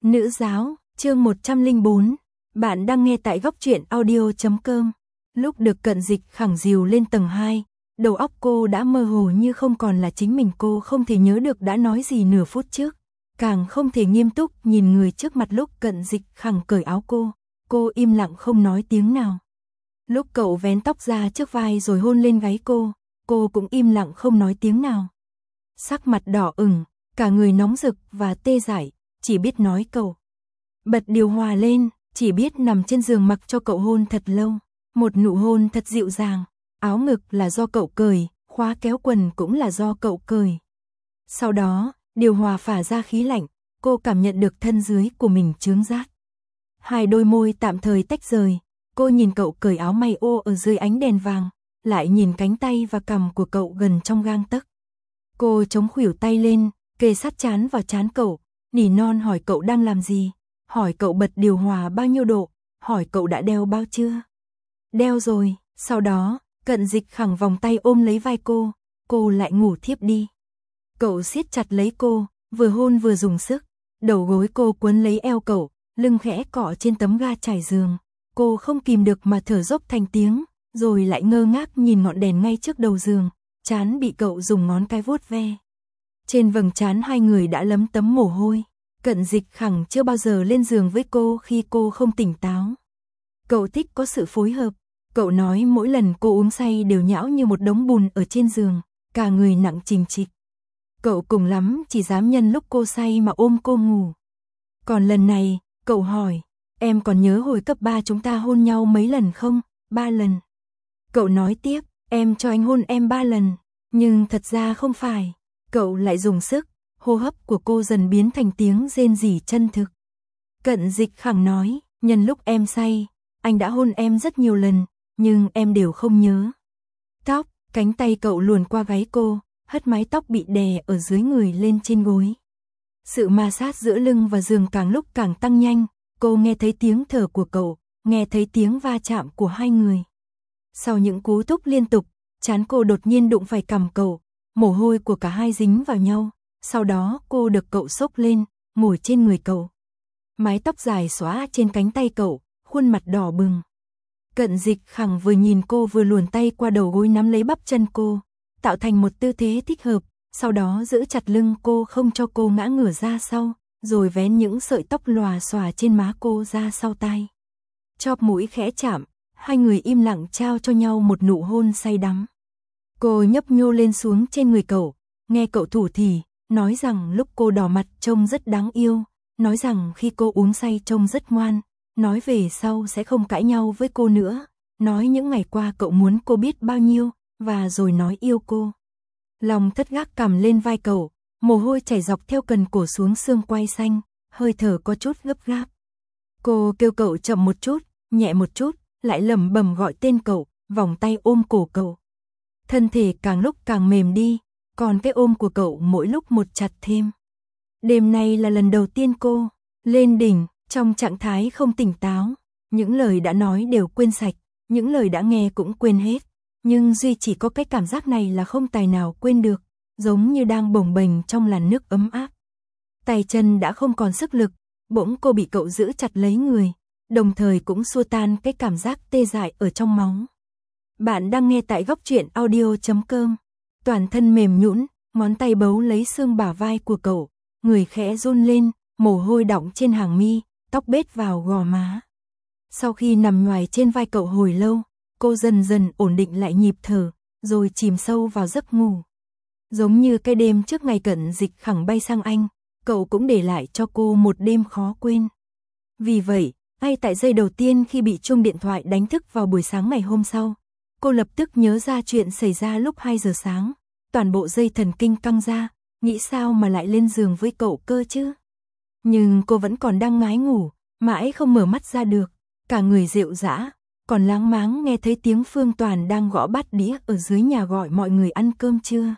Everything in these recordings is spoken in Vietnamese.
Nữ giáo, chương 104. Bạn đang nghe tại góc truyện audio.com. Lúc được Cận Dịch khẳng dìu lên tầng 2, đầu óc cô đã mơ hồ như không còn là chính mình, cô không thể nhớ được đã nói gì nửa phút trước, càng không thể nghiêm túc nhìn người trước mặt lúc Cận Dịch khẳng cởi áo cô im lặng không nói tiếng nào. Lúc cậu vén tóc ra trước vai rồi hôn lên gáy cô cũng im lặng không nói tiếng nào. Sắc mặt đỏ ửng, cả người nóng rực và tê dại, chỉ biết nói cậu. Bật điều hòa lên, chỉ biết nằm trên giường mặc cho cậu hôn thật lâu. Một nụ hôn thật dịu dàng, áo ngực là do cậu cởi, khóa kéo quần cũng là do cậu cởi. Sau đó, điều hòa phả ra khí lạnh, cô cảm nhận được thân dưới của mình chướng rát. Hai đôi môi tạm thời tách rời, cô nhìn cậu cởi áo may ô ở dưới ánh đèn vàng, lại nhìn cánh tay và cằm của cậu gần trong gang tấc. Cô chống khuỷu tay lên, kề sát trán vào trán cậu, nỉ non hỏi cậu đang làm gì, hỏi cậu bật điều hòa bao nhiêu độ, hỏi cậu đã đeo bao chưa. Đeo rồi, sau đó, Cận Dịch khẳng vòng tay ôm lấy vai cô lại ngủ thiếp đi. Cậu siết chặt lấy cô, vừa hôn vừa dùng sức, đầu gối cô quấn lấy eo cậu, lưng khẽ cọ trên tấm ga trải giường. Cô không kìm được mà thở dốc thành tiếng, rồi lại ngơ ngác nhìn ngọn đèn ngay trước đầu giường, trán bị cậu dùng ngón cái vuốt ve. Trên vầng trán hai người đã lấm tấm mồ hôi. Cận Dịch khẳng chưa bao giờ lên giường với cô khi cô không tỉnh táo. Cậu thích có sự phối hợp. Cậu nói mỗi lần cô uống say đều nhão như một đống bùn ở trên giường, cả người nặng trịch trịch. Cậu cùng lắm chỉ dám nhân lúc cô say mà ôm cô ngủ. Còn lần này, cậu hỏi, em còn nhớ hồi cấp 3 chúng ta hôn nhau mấy lần không? 3 lần. Cậu nói tiếp, em cho anh hôn em 3 lần, nhưng thật ra không phải. Cậu lại dùng sức, hô hấp của cô dần biến thành tiếng rên rỉ chân thực. Cận Dịch khẳng nói, nhân lúc em say, anh đã hôn em rất nhiều lần, nhưng em đều không nhớ. Tóc, cánh tay cậu luồn qua gáy cô, hất mái tóc bị đè ở dưới người lên trên gối. Sự ma sát giữa lưng và giường càng lúc càng tăng nhanh, cô nghe thấy tiếng thở của cậu, nghe thấy tiếng va chạm của hai người. Sau những cú thúc liên tục, trán cô đột nhiên đụng phải cằm cậu, mồ hôi của cả hai dính vào nhau, sau đó cô được cậu xốc lên, ngồi trên người cậu. Mái tóc dài xóa trên cánh tay cậu, khuôn mặt đỏ bừng. Cận Dịch khẳng vừa nhìn cô vừa luồn tay qua đầu gối nắm lấy bắp chân cô, tạo thành một tư thế thích hợp, sau đó giữ chặt lưng cô không cho cô ngã ngửa ra sau, rồi vén những sợi tóc lòa xòa trên má cô ra sau tai. Chóp mũi khẽ chạm, hai người im lặng trao cho nhau một nụ hôn say đắm. Cô nhấp nhô lên xuống trên người cậu, nghe cậu thủ thỉ, nói rằng lúc cô đỏ mặt trông rất đáng yêu, nói rằng khi cô uống say trông rất ngoan, nói về sau sẽ không cãi nhau với cô nữa, nói những ngày qua cậu muốn cô biết bao nhiêu, và rồi nói yêu cô. Lòng thất gác cầm lên vai cậu, mồ hôi chảy dọc theo cần cổ xuống xương quai xanh, hơi thở có chút gấp gáp. Cô kêu cậu chậm một chút, nhẹ một chút, lại lẩm bẩm gọi tên cậu, vòng tay ôm cổ cậu. Thân thể càng lúc càng mềm đi, còn cái ôm của cậu mỗi lúc một chặt thêm. Đêm nay là lần đầu tiên cô lên đỉnh, trong trạng thái không tỉnh táo, những lời đã nói đều quên sạch, những lời đã nghe cũng quên hết, nhưng duy chỉ có cái cảm giác này là không tài nào quên được, giống như đang bồng bềnh trong làn nước ấm áp. Tay chân đã không còn sức lực, bỗng cô bị cậu giữ chặt lấy người, đồng thời cũng xua tan cái cảm giác tê dại ở trong máu. Bạn đang nghe tại góc truyện audio.com. Toàn thân mềm nhũn, ngón tay bấu lấy xương bả vai của cậu, người khẽ run lên, mồ hôi đọng trên hàng mi, tóc bết vào gò má. Sau khi nằm nhoài trên vai cậu hồi lâu, cô dần dần ổn định lại nhịp thở, rồi chìm sâu vào giấc ngủ. Giống như cái đêm trước ngày Cận Dịch khẳng bay sang Anh, cậu cũng để lại cho cô một đêm khó quên. Vì vậy, ngay tại giây đầu tiên khi bị chuông điện thoại đánh thức vào buổi sáng ngày hôm sau, cô lập tức nhớ ra chuyện xảy ra lúc 2 giờ sáng, toàn bộ dây thần kinh căng ra, nghĩ sao mà lại lên giường với cậu cơ chứ. Nhưng cô vẫn còn đang ngái ngủ, mãi không mở mắt ra được, cả người rệu rã, còn láng máng nghe thấy tiếng Phương Toàn đang gõ bát đĩa ở dưới nhà gọi mọi người ăn cơm trưa.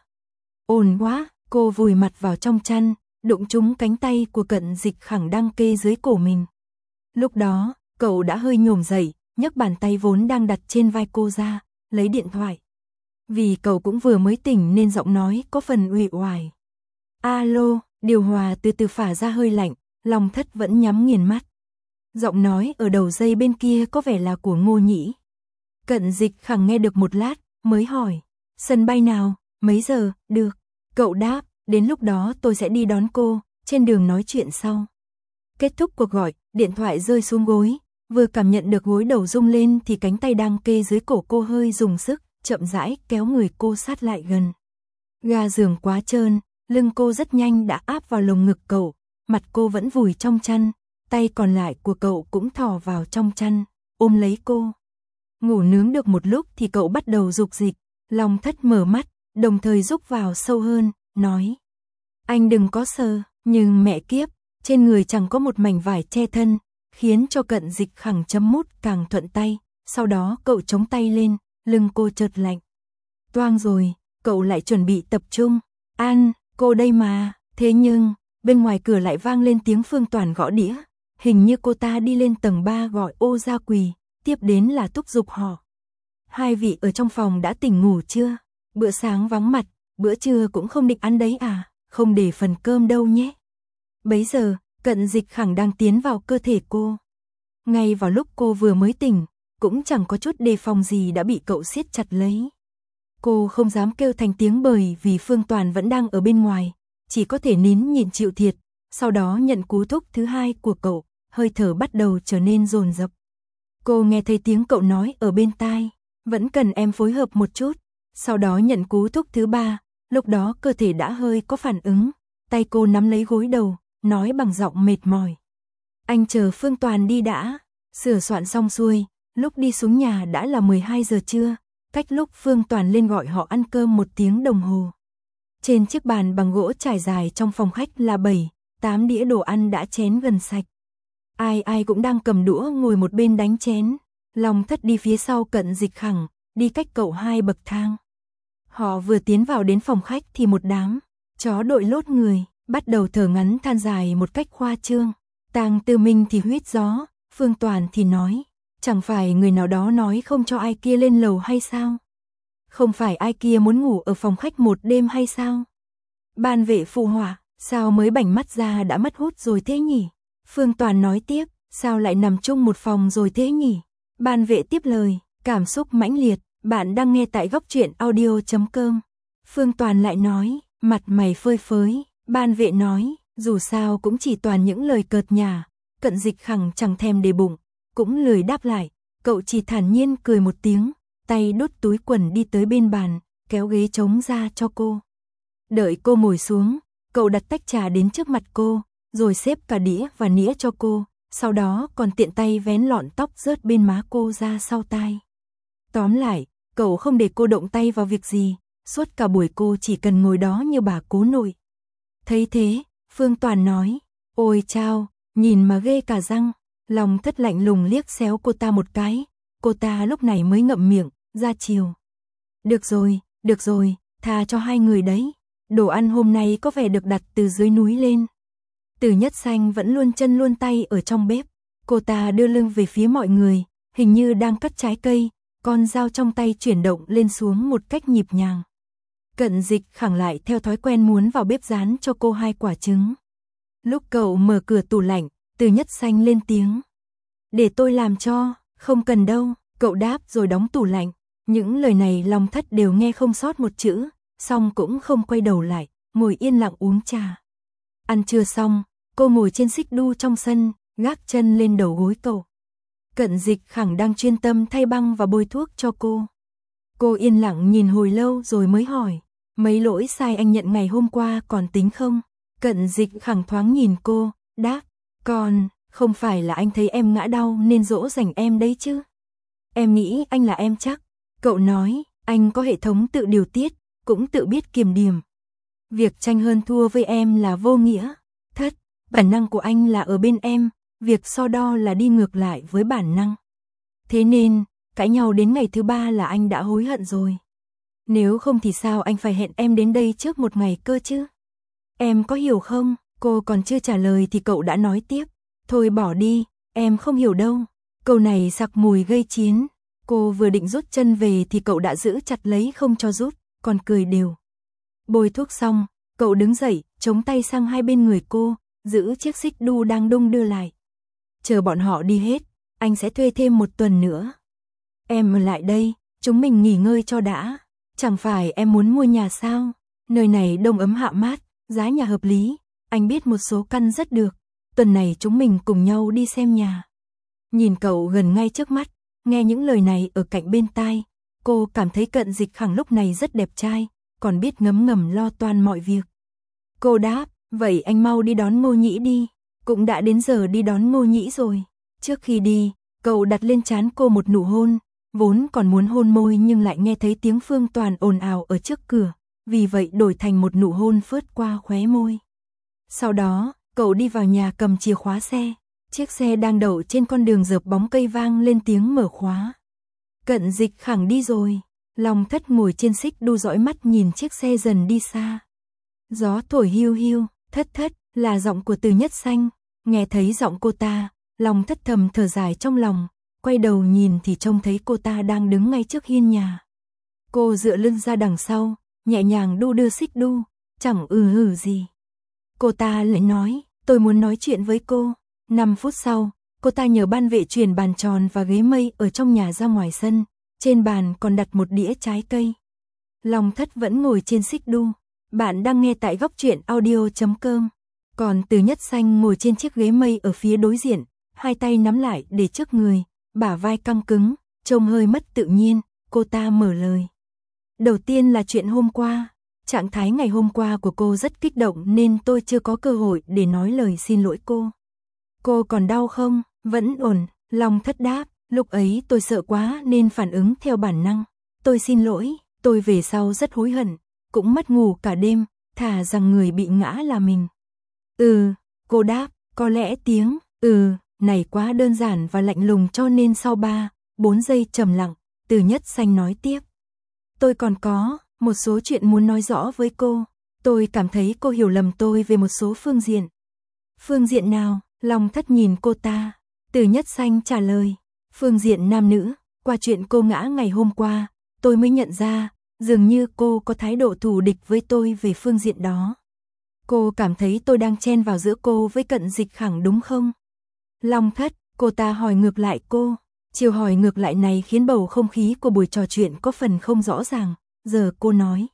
Ồn quá, cô vùi mặt vào trong chăn, đụng trúng cánh tay của Cận Dịch khẳng đang kê dưới cổ mình. Lúc đó, cậu đã hơi nhổm dậy, nhấc bàn tay vốn đang đặt trên vai cô ra, lấy điện thoại. Vì cậu cũng vừa mới tỉnh nên giọng nói có phần uể oải. Alo, điều hòa từ từ phả ra hơi lạnh, Long Thất vẫn nhắm nghiền mắt. Giọng nói ở đầu dây bên kia có vẻ là của Ngô Nhĩ. Cận Dịch Khẳng nghe được một lát, mới hỏi, sân bay nào, mấy giờ, được. Cậu đáp, đến lúc đó tôi sẽ đi đón cô, trên đường nói chuyện sau. Kết thúc cuộc gọi, điện thoại rơi xuống gối, vừa cảm nhận được gối đầu rung lên thì cánh tay đang kê dưới cổ cô hơi dùng sức, chậm rãi kéo người cô sát lại gần. Ga giường quá trơn, lưng cô rất nhanh đã áp vào lồng ngực cậu, mặt cô vẫn vùi trong chăn, tay còn lại của cậu cũng thò vào trong chăn, ôm lấy cô. Ngủ nướng được một lúc thì cậu bắt đầu dục dịch, Long Thất mở mắt, đồng thời rúc vào sâu hơn, nói. Anh đừng có sờ, nhưng mẹ kiếp, trên người chẳng có một mảnh vải che thân, khiến cho Cận Dịch Khẳng chấm mút càng thuận tay, sau đó cậu chống tay lên, lưng cô chợt lạnh. Toang rồi, cậu lại chuẩn bị tập trung, An, cô đây mà, thế nhưng, bên ngoài cửa lại vang lên tiếng Phương Toàn gõ đĩa, hình như cô ta đi lên tầng 3 gọi Ô Gia Quỳ, tiếp đến là thúc giục họ. Hai vị ở trong phòng đã tỉnh ngủ chưa? Bữa sáng vắng mặt, bữa trưa cũng không định ăn đấy à, không để phần cơm đâu nhé. Bấy giờ, Cận Dịch Khẳng đang tiến vào cơ thể cô. Ngay vào lúc cô vừa mới tỉnh, cũng chẳng có chút đề phòng gì đã bị cậu siết chặt lấy. Cô không dám kêu thành tiếng bởi vì Phương Toàn vẫn đang ở bên ngoài, chỉ có thể nín nhịn chịu thiệt, sau đó nhận cú thúc thứ hai của cậu, hơi thở bắt đầu trở nên dồn dập. Cô nghe thấy tiếng cậu nói ở bên tai, vẫn cần em phối hợp một chút, sau đó nhận cú thúc thứ ba, lúc đó cơ thể đã hơi có phản ứng, tay cô nắm lấy gối đầu, nói bằng giọng mệt mỏi. Anh chờ Phương Toàn đi đã, sửa soạn xong xuôi, lúc đi xuống nhà đã là 12 giờ trưa, cách lúc Phương Toàn lên gọi họ ăn cơm 1 tiếng đồng hồ. Trên chiếc bàn bằng gỗ trải dài trong phòng khách là 7-8 đĩa đồ ăn đã chén gần sạch. Ai ai cũng đang cầm đũa ngồi một bên đánh chén. Long Thất đi phía sau Cận Dịch Khẳng, đi cách cậu 2 bậc thang. Họ vừa tiến vào đến phòng khách thì một đám chó đội lốt người bắt đầu thở ngắn than dài một cách khoa trương. Tang Tư Minh thì huýt gió, Phương Toàn thì nói, chẳng phải người nào đó nói không cho ai kia lên lầu hay sao? Không phải ai kia muốn ngủ ở phòng khách một đêm hay sao? Ban vệ phụ họa, sao mới bảnh mắt ra đã mất hút rồi thế nhỉ? Phương Toàn nói tiếp, sao lại nằm chung một phòng rồi thế nhỉ? Ban vệ tiếp lời, cảm xúc mãnh liệt, bạn đang nghe tại góc truyện audio.com. Phương Toàn lại nói, mặt mày phơi phới, ban vệ nói, dù sao cũng chỉ toàn những lời cợt nhả. Cận Dịch Khẳng chẳng thèm để bụng, cũng lười đáp lại, cậu chỉ thản nhiên cười một tiếng, tay đút túi quần đi tới bên bàn, kéo ghế trống ra cho cô. Đợi cô ngồi xuống, cậu đặt tách trà đến trước mặt cô, rồi xếp cả đĩa và nĩa cho cô, sau đó còn tiện tay vén lọn tóc rớt bên má cô ra sau tai. Tóm lại, cậu không để cô động tay vào việc gì, suốt cả buổi cô chỉ cần ngồi đó như bà cố nội. Thấy thế, Phương Toàn nói, ôi chao, nhìn mà ghê cả răng. Long Thất lạnh lùng liếc xéo cô ta một cái, cô ta lúc này mới ngậm miệng, ra chiều. Được rồi, tha cho hai người đấy. Đồ ăn hôm nay có vẻ được đặt từ dưới núi lên. Từ Nhất Xanh vẫn luôn chân luôn tay ở trong bếp, cô ta đưa lưng về phía mọi người, hình như đang cắt trái cây, con dao trong tay chuyển động lên xuống một cách nhịp nhàng. Cận Dịch Khẳng lại theo thói quen muốn vào bếp rán cho cô 2 quả trứng. Lúc cậu mở cửa tủ lạnh, Từ Nhất Xanh lên tiếng. Để tôi làm cho, không cần đâu, cậu đáp rồi đóng tủ lạnh. Những lời này Long Thất đều nghe không sót một chữ, xong cũng không quay đầu lại, ngồi yên lặng uống trà. Ăn trưa xong, cô ngồi trên xích đu trong sân, gác chân lên đầu gối cậu. Cận Dịch Khẳng đang chuyên tâm thay băng và bôi thuốc cho cô. Cô yên lặng nhìn hồi lâu rồi mới hỏi, mấy lỗi sai anh nhận ngày hôm qua còn tính không? Cận Dịch Khẳng thoáng nhìn cô, đáp, còn, không phải là anh thấy em ngã đau nên dỗ dành em đấy chứ? Em nghĩ anh là em chắc. Cậu nói, anh có hệ thống tự điều tiết, cũng tự biết kiềm điểm. Việc tranh hơn thua với em là vô nghĩa. Thất, bản năng của anh là ở bên em, việc so đo là đi ngược lại với bản năng. Thế nên, cãi nhau đến ngày thứ 3 là anh đã hối hận rồi. Nếu không thì sao anh phải hẹn em đến đây trước một ngày cơ chứ? Em có hiểu không? Cô còn chưa trả lời thì cậu đã nói tiếp. Thôi bỏ đi, em không hiểu đâu. Câu này sặc mùi gây chiến. Cô vừa định rút chân về thì cậu đã giữ chặt lấy không cho rút, còn cười đều. Bôi thuốc xong, cậu đứng dậy, chống tay sang hai bên người cô, giữ chiếc xích đu đang đung đưa lại. Chờ bọn họ đi hết, anh sẽ thuê thêm 1 tuần nữa. Em ở lại đây, chúng mình nghỉ ngơi cho đã. Chẳng phải em muốn mua nhà sao? Nơi này đông ấm hạ mát, giá nhà hợp lý, anh biết một số căn rất được. Tuần này chúng mình cùng nhau đi xem nhà. Nhìn cậu gần ngay trước mắt, nghe những lời này ở cạnh bên tai, cô cảm thấy Cận Dịch Khẳng lúc này rất đẹp trai, còn biết ngấm ngầm lo toan mọi việc. Cô đáp, vậy anh mau đi đón Ngô Nhĩ đi, cũng đã đến giờ đi đón Ngô Nhĩ rồi. Trước khi đi, cậu đặt lên trán cô một nụ hôn, vốn còn muốn hôn môi nhưng lại nghe thấy tiếng Phương Toàn ồn ào ở trước cửa, vì vậy đổi thành một nụ hôn phớt qua khóe môi. Sau đó, cậu đi vào nhà cầm chìa khóa xe, chiếc xe đang đậu trên con đường rợp bóng cây vang lên tiếng mở khóa. Cận Dịch Khẳng đi rồi, Long Thất ngồi trên xích đu dõi mắt nhìn chiếc xe dần đi xa. Gió thổi hiu hiu, Thất Thất là giọng của Từ Nhất Xanh, nghe thấy giọng cô ta, Long Thất thầm thở dài trong lòng, quay đầu nhìn thì trông thấy cô ta đang đứng ngay trước hiên nhà. Cô dựa lưng ra đằng sau, nhẹ nhàng đu đưa xích đu, chẳng hử gì. Cô ta lại nói, tôi muốn nói chuyện với cô. 5 phút sau, cô ta nhờ ban vệ chuyển bàn tròn và ghế mây ở trong nhà ra ngoài sân, trên bàn còn đặt một đĩa trái cây. Long Thất vẫn ngồi trên xích đu. Bạn đang nghe tại góc truyện audio.com. Còn Từ Nhất Xanh ngồi trên chiếc ghế mây ở phía đối diện, hai tay nắm lại để trước người, bả vai căng cứng, trông hơi mất tự nhiên. Cô ta mở lời. Đầu tiên là chuyện hôm qua. Trạng thái ngày hôm qua của cô rất kích động nên tôi chưa có cơ hội để nói lời xin lỗi cô. Cô còn đau không? Vẫn ổn, Long Thất đáp. Lúc ấy tôi sợ quá nên phản ứng theo bản năng. Tôi xin lỗi, tôi về sau rất hối hận, cũng mất ngủ cả đêm, thà rằng người bị ngã là mình. Cô đáp, có lẽ tiếng này quá đơn giản và lạnh lùng cho nên sau 3-4 giây trầm lặng, Từ Nhất Xanh nói tiếp. Tôi còn có một số chuyện muốn nói rõ với cô. Tôi cảm thấy cô hiểu lầm tôi về một số phương diện. Phương diện nào? Long Thất nhìn cô ta. Từ Nhất Xanh trả lời. Phương diện nam nữ. Qua chuyện cô ngã ngày hôm qua, tôi mới nhận ra, dường như cô có thái độ thù địch với tôi về phương diện đó. Cô cảm thấy tôi đang chen vào giữa cô với Cận Dịch Khẳng đúng không? Long Thất, cô ta hỏi ngược lại cô. Chiều hỏi ngược lại này khiến bầu không khí của buổi trò chuyện có phần không rõ ràng. Giờ cô nói.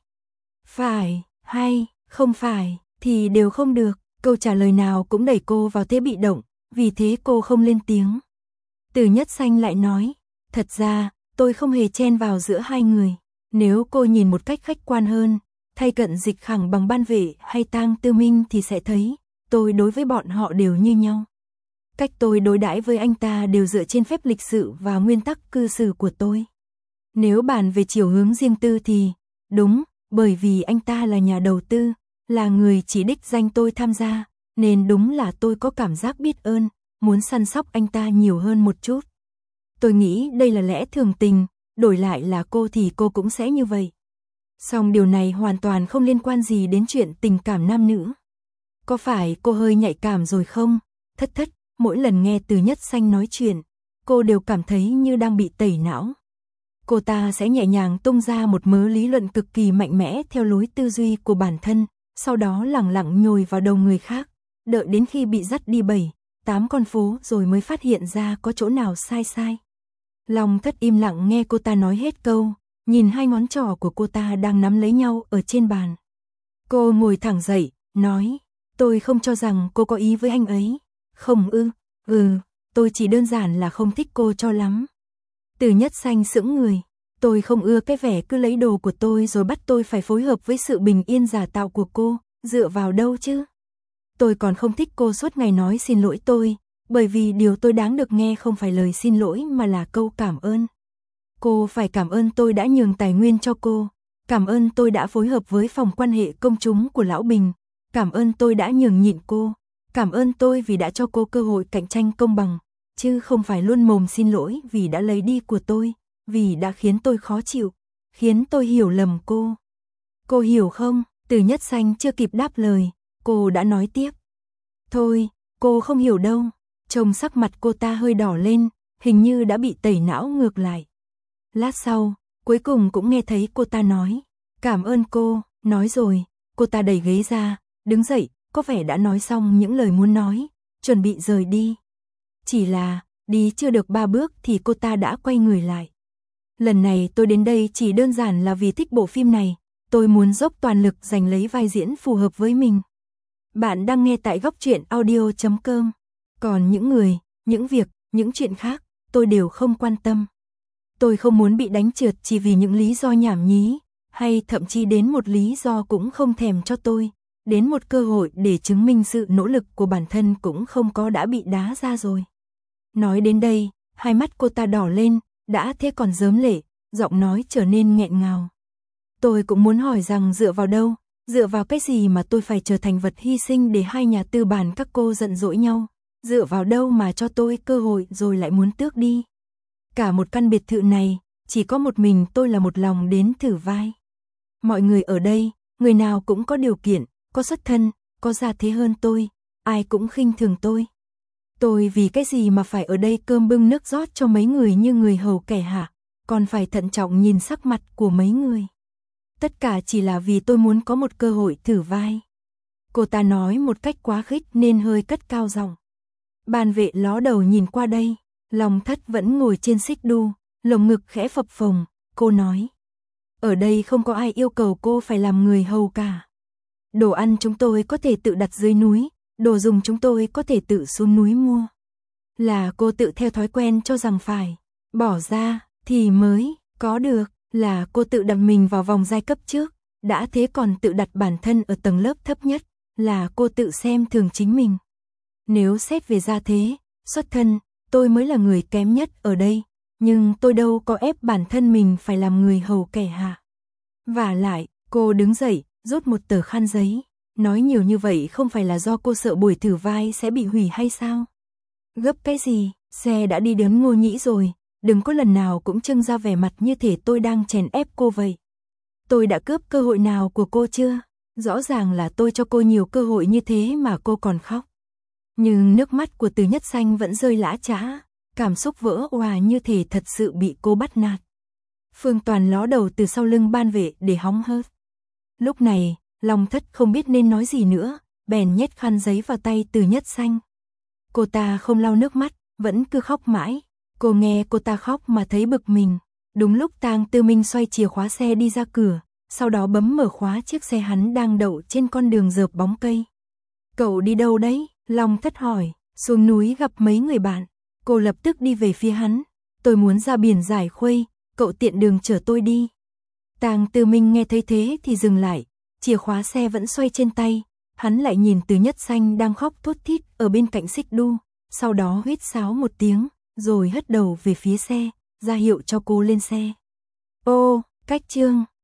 Phải, hay, không phải, thì đều không được. Câu trả lời nào cũng đẩy cô vào thế bị động, vì thế cô không lên tiếng. Từ Nhất Xanh lại nói. Thật ra, tôi không hề chen vào giữa hai người. Nếu cô nhìn một cách khách quan hơn, thay Cận Dịch Khẳng bằng ban vệ hay Tang Tư Minh thì sẽ thấy, tôi đối với bọn họ đều như nhau. Cách tôi đối đãi với anh ta đều dựa trên phép lịch sự và nguyên tắc cư xử của tôi. Nếu bàn về chiều hướng riêng tư thì, đúng, bởi vì anh ta là nhà đầu tư, là người chỉ đích danh tôi tham gia, nên đúng là tôi có cảm giác biết ơn, muốn săn sóc anh ta nhiều hơn một chút. Tôi nghĩ đây là lẽ thường tình, đổi lại là cô thì cô cũng sẽ như vậy. Song điều này hoàn toàn không liên quan gì đến chuyện tình cảm nam nữ. Có phải cô hơi nhạy cảm rồi không? Thất Thất, mỗi lần nghe Từ Nhất Xanh nói chuyện, cô đều cảm thấy như đang bị tẩy não. Cô ta sẽ nhẹ nhàng tung ra một mớ lý luận cực kỳ mạnh mẽ theo lối tư duy của bản thân, sau đó lẳng lặng nhồi vào đầu người khác, đợi đến khi bị dắt đi 7-8 con phố rồi mới phát hiện ra có chỗ nào sai. Long Thất im lặng nghe cô ta nói hết câu, nhìn hai ngón trỏ của cô ta đang nắm lấy nhau ở trên bàn. Cô ngồi thẳng dậy, nói, tôi không cho rằng cô có ý với anh ấy. Không tôi chỉ đơn giản là không thích cô cho lắm. Từ Nhất Xanh sững người, tôi không ưa cái vẻ cứ lấy đồ của tôi rồi bắt tôi phải phối hợp với sự bình yên giả tạo của cô, dựa vào đâu chứ? Tôi còn không thích cô suốt ngày nói xin lỗi tôi, bởi vì điều tôi đáng được nghe không phải lời xin lỗi mà là câu cảm ơn. Cô phải cảm ơn tôi đã nhường tài nguyên cho cô, cảm ơn tôi đã phối hợp với phòng quan hệ công chúng của Lão Bình, cảm ơn tôi đã nhường nhịn cô, cảm ơn tôi vì đã cho cô cơ hội cạnh tranh công bằng, chứ không phải luôn mồm xin lỗi vì đã lấy đi của tôi, vì đã khiến tôi khó chịu, khiến tôi hiểu lầm cô. Cô hiểu không? Từ Nhất Xanh chưa kịp đáp lời, cô đã nói tiếp. Thôi, cô không hiểu đâu. Trông sắc mặt cô ta hơi đỏ lên, hình như đã bị tẩy não ngược lại. Lát sau, cuối cùng cũng nghe thấy cô ta nói. Cảm ơn cô, nói rồi, cô ta đẩy ghế ra, đứng dậy, có vẻ đã nói xong những lời muốn nói, chuẩn bị rời đi. Chỉ là, đi chưa được 3 bước thì cô ta đã quay người lại. Lần này tôi đến đây chỉ đơn giản là vì thích bộ phim này, tôi muốn dốc toàn lực giành lấy vai diễn phù hợp với mình. Bạn đang nghe tại Góc Truyện Audio.com. Còn những người, những việc, những chuyện khác, tôi đều không quan tâm. Tôi không muốn bị đánh trượt chỉ vì những lý do nhảm nhí, hay thậm chí đến một lý do cũng không thèm cho tôi, đến một cơ hội để chứng minh sự nỗ lực của bản thân cũng không có đã bị đá ra rồi. Nói đến đây, hai mắt cô ta đỏ lên, đã thế còn rớm lệ, giọng nói trở nên nghẹn ngào. Tôi cũng muốn hỏi rằng dựa vào đâu, dựa vào cái gì mà tôi phải trở thành vật hy sinh để hai nhà tư bản các cô giận dỗi nhau, dựa vào đâu mà cho tôi cơ hội rồi lại muốn tước đi. Cả một căn biệt thự này, chỉ có một mình tôi là một lòng đến thử vai. Mọi người ở đây, người nào cũng có điều kiện, có xuất thân, có gia thế hơn tôi, ai cũng khinh thường tôi. Tôi vì cái gì mà phải ở đây cơm bưng nước rót cho mấy người như người hầu kẻ hạ, còn phải thận trọng nhìn sắc mặt của mấy người. Tất cả chỉ là vì tôi muốn có một cơ hội thử vai. Cô ta nói một cách quá khích nên hơi cất cao giọng. Ban vệ ló đầu nhìn qua đây, Long Thất vẫn ngồi trên xích đu, lồng ngực khẽ phập phồng, cô nói. Ở đây không có ai yêu cầu cô phải làm người hầu cả. Đồ ăn chúng tôi có thể tự đặt dưới núi, đồ dùng chúng tôi có thể tự xuống núi mua. Là cô tự theo thói quen cho rằng phải bỏ ra thì mới có được, là cô tự đặt mình vào vòng giai cấp trước, đã thế còn tự đặt bản thân ở tầng lớp thấp nhất, là cô tự xem thường chính mình. Nếu xét về gia thế, xuất thân, tôi mới là người kém nhất ở đây, nhưng tôi đâu có ép bản thân mình phải làm người hầu kẻ hạ. Vả lại, cô đứng dậy, rút một tờ khăn giấy, nói nhiều như vậy không phải là do cô sợ buổi thử vai sẽ bị hủy hay sao? Gấp cái gì, xe đã đi đến Ngô Nhĩ rồi, đừng có lần nào cũng trưng ra vẻ mặt như thể tôi đang chèn ép cô vậy. Tôi đã cướp cơ hội nào của cô chưa? Rõ ràng là tôi cho cô nhiều cơ hội như thế mà cô còn khóc. Nhưng nước mắt của Từ Nhất Xanh vẫn rơi lã chã, cảm xúc vỡ òa như thể thật sự bị cô bắt nạt. Phương Toàn ló đầu từ sau lưng ban vệ để hóng hớt. Lúc này, Long Thất không biết nên nói gì nữa, bèn nhét khăn giấy vào tay Từ Nhất Xanh. Cô ta không lau nước mắt, vẫn cứ khóc mãi. Cô nghe cô ta khóc mà thấy bực mình. Đúng lúc Tang Tư Minh xoay chìa khóa xe đi ra cửa, sau đó bấm mở khóa chiếc xe hắn đang đậu trên con đường rợp bóng cây. Cậu đi đâu đấy? Long Thất hỏi. Xuống núi gặp mấy người bạn. Cô lập tức đi về phía hắn. Tôi muốn ra biển Giải Khuây, cậu tiện đường chở tôi đi. Tang Tư Minh nghe thấy thế thì dừng lại, chìa khóa xe vẫn xoay trên tay. Hắn lại nhìn Từ Nhất Xanh đang khóc thút thít ở bên cạnh xích đu, sau đó huýt sáo một tiếng, rồi hất đầu về phía xe, ra hiệu cho cô lên xe. Ô, cách chương